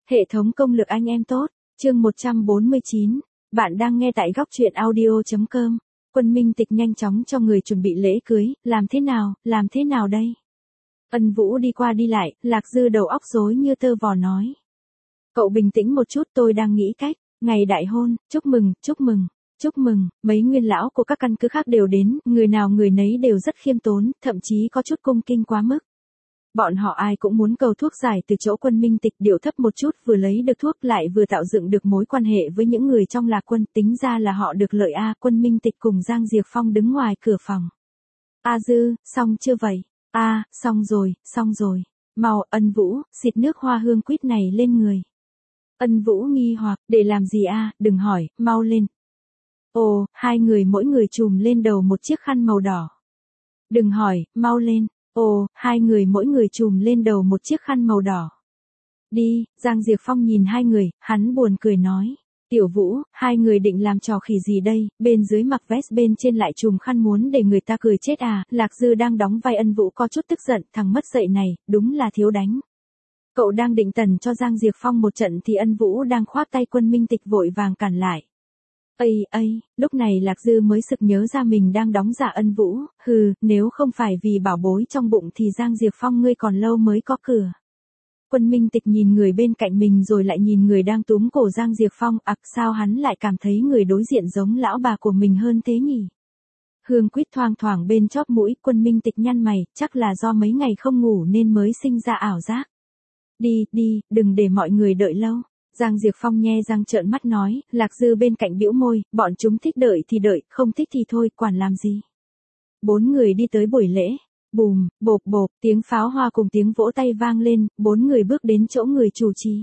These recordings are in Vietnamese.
Hệ thống công lực anh em tốt, chương 149, bạn đang nghe tại góc truyện audio.com. Quân Minh Tịch nhanh chóng cho người chuẩn bị lễ cưới, làm thế nào đây? Ân Vũ đi qua đi lại, Lạc Dư đầu óc rối như tơ vò nói. Cậu bình tĩnh một chút, tôi đang nghĩ cách, ngày đại hôn, chúc mừng, mấy nguyên lão của các căn cứ khác đều đến, người nào người nấy đều rất khiêm tốn, thậm chí có chút cung kinh quá mức. Bọn họ ai cũng muốn cầu thuốc giải từ chỗ Quân Minh Tịch, điệu thấp một chút, vừa lấy được thuốc lại vừa tạo dựng được mối quan hệ với những người trong Lạc Quân, tính ra là họ được lợi a. Quân Minh Tịch cùng Giang Diệp Phong đứng ngoài cửa phòng. A Dư, xong chưa vậy? A, xong rồi. Mau, Ân Vũ, xịt nước hoa hương quýt này lên người. Ân Vũ nghi hoặc, để làm gì a? Đừng hỏi, mau lên. Ồ, hai người mỗi người chùm lên đầu một chiếc khăn màu đỏ. Đừng hỏi, mau lên. Ồ, hai người mỗi người chùm lên đầu một chiếc khăn màu đỏ. Đi, Giang Diệp Phong nhìn hai người, hắn buồn cười nói. Tiểu Vũ, hai người định làm trò khỉ gì đây, bên dưới mặc vest bên trên lại chùm khăn muốn để người ta cười chết à. Lạc Dư đang đóng vai Ân Vũ có chút tức giận, thằng mất dạy này, đúng là thiếu đánh. Cậu đang định tần cho Giang Diệp Phong một trận thì Ân Vũ đang khoác tay Quân Minh Tịch vội vàng cản lại. Lúc này Lạc Dư mới sực nhớ ra mình đang đóng giả Ân Vũ, nếu không phải vì bảo bối trong bụng thì Giang Diệp Phong ngươi còn lâu mới có cửa. Quân Minh Tịch nhìn người bên cạnh mình rồi lại nhìn người đang túm cổ Giang Diệp Phong, sao hắn lại cảm thấy người đối diện giống lão bà của mình hơn thế nhỉ? Hương quýt thoang thoảng bên chóp mũi, Quân Minh Tịch nhăn mày, chắc là do mấy ngày không ngủ nên mới sinh ra ảo giác. Đi, đừng để mọi người đợi lâu. Giang Diệp Phong nhe răng trợn mắt nói, Lạc Dư bên cạnh bĩu môi, bọn chúng thích đợi thì đợi, không thích thì thôi, quản làm gì. Bốn người đi tới buổi lễ, bùm, bộp, tiếng pháo hoa cùng tiếng vỗ tay vang lên, bốn người bước đến chỗ người chủ trì.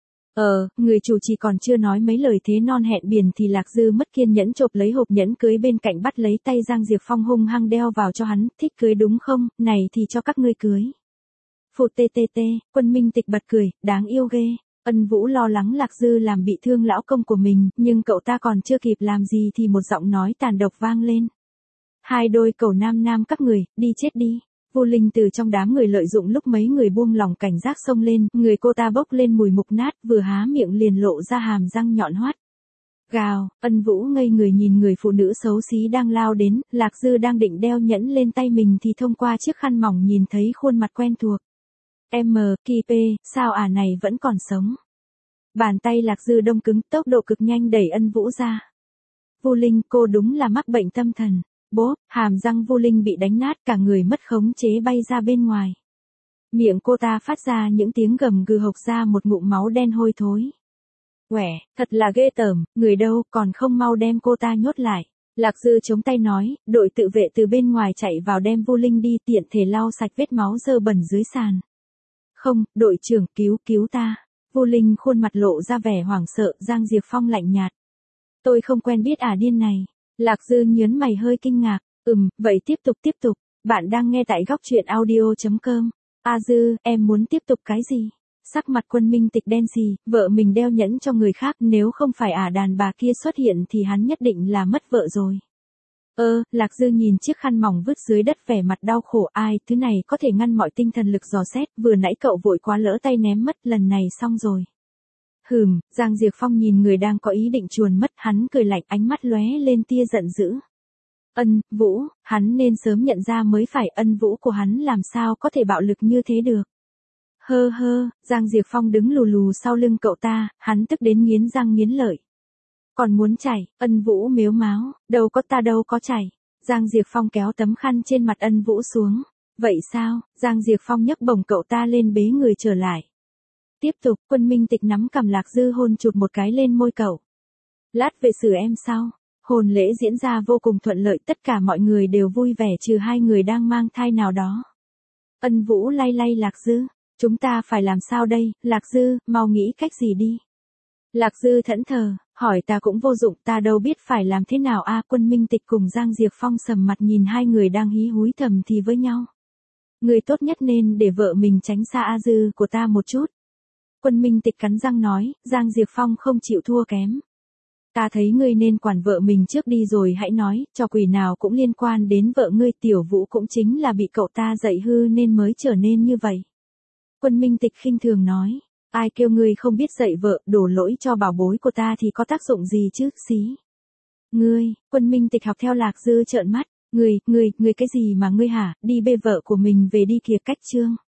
Người chủ trì còn chưa nói mấy lời thế non hẹn biển thì Lạc Dư mất kiên nhẫn chộp lấy hộp nhẫn cưới bên cạnh bắt lấy tay Giang Diệp Phong hung hăng đeo vào cho hắn, thích cưới đúng không, này thì cho các ngươi cưới. Phụt tê, Quân Minh Tịch bật cười, đáng yêu ghê. Ân Vũ lo lắng Lạc Dư làm bị thương lão công của mình, nhưng cậu ta còn chưa kịp làm gì thì một giọng nói tàn độc vang lên. Hai đôi cẩu nam các người, đi chết đi. Vu Linh từ trong đám người lợi dụng lúc mấy người buông lỏng cảnh giác xông lên, người cô ta bốc lên mùi mục nát, vừa há miệng liền lộ ra hàm răng nhọn hoắt. Gào, Ân Vũ ngây người nhìn người phụ nữ xấu xí đang lao đến, Lạc Dư đang định đeo nhẫn lên tay mình thì thông qua chiếc khăn mỏng nhìn thấy khuôn mặt quen thuộc. Kipe, sao này vẫn còn sống. Bàn tay Lạc Dư đông cứng, tốc độ cực nhanh đẩy Ân Vũ ra. Vu Linh, cô đúng là mắc bệnh tâm thần. Bốp, hàm răng Vu Linh bị đánh nát, cả người mất khống chế bay ra bên ngoài. Miệng cô ta phát ra những tiếng gầm gừ, hộc ra một ngụm máu đen hôi thối. Quẻ, thật là ghê tởm, người đâu, còn không mau đem cô ta nhốt lại. Lạc Dư chống tay nói, đội tự vệ từ bên ngoài chạy vào đem Vu Linh đi, tiện thể lau sạch vết máu dơ bẩn dưới sàn. Không, đội trưởng, cứu ta. Vu Linh khuôn mặt lộ ra vẻ hoảng sợ, Giang Diệp Phong lạnh nhạt. Tôi không quen biết điên này. Lạc Dư nhớn mày hơi kinh ngạc, vậy tiếp tục, bạn đang nghe tại góc truyện audio.com. A Dư, em muốn tiếp tục cái gì? Sắc mặt Quân Minh Tịch đen xì, vợ mình đeo nhẫn cho người khác, nếu không phải đàn bà kia xuất hiện thì hắn nhất định là mất vợ rồi. Lạc Dư nhìn chiếc khăn mỏng vứt dưới đất vẻ mặt đau khổ, thứ này có thể ngăn mọi tinh thần lực dò xét, vừa nãy cậu vội quá lỡ tay ném mất, lần này xong rồi. Giang Diệp Phong nhìn người đang có ý định chuồn mất, hắn cười lạnh, ánh mắt lóe lên tia giận dữ. Ân Vũ, hắn nên sớm nhận ra mới phải, Ân Vũ của hắn làm sao có thể bạo lực như thế được. Giang Diệp Phong đứng lù sau lưng cậu ta, hắn tức đến nghiến răng nghiến lợi. Còn muốn chảy, Ân Vũ mếu máo, đâu có chảy. Giang Diệp Phong kéo tấm khăn trên mặt Ân Vũ xuống. Vậy sao? Giang Diệp Phong nhấc bổng cậu ta lên bế người trở lại. Tiếp tục, Quân Minh Tịch nắm cằm Lạc Dư hôn chụt một cái lên môi cậu. Lát về xử em sau. Hôn lễ diễn ra vô cùng thuận lợi, tất cả mọi người đều vui vẻ trừ hai người đang mang thai nào đó. Ân Vũ lay Lạc Dư. Chúng ta phải làm sao đây, Lạc Dư, mau nghĩ cách gì đi. Lạc Dư thẫn thờ, hỏi ta cũng vô dụng, ta đâu biết phải làm thế nào Quân Minh Tịch cùng Giang Diệp Phong sầm mặt nhìn hai người đang hí húi thầm thì với nhau. Người tốt nhất nên để vợ mình tránh xa A Dư của ta một chút. Quân Minh Tịch cắn răng nói, Giang Diệp Phong không chịu thua kém. Ta thấy ngươi nên quản vợ mình trước đi rồi hãy nói, trò quỷ nào cũng liên quan đến vợ ngươi, Tiểu Vũ cũng chính là bị cậu ta dạy hư nên mới trở nên như vậy. Quân Minh Tịch khinh thường nói, Ai kêu ngươi không biết dạy vợ, đổ lỗi cho bảo bối của ta thì có tác dụng gì chứ, xí. Ngươi, Quân Minh Tịch học theo Lạc Dư trợn mắt, ngươi cái gì mà ngươi hả, đi bê vợ của mình về đi kìa, cách chương.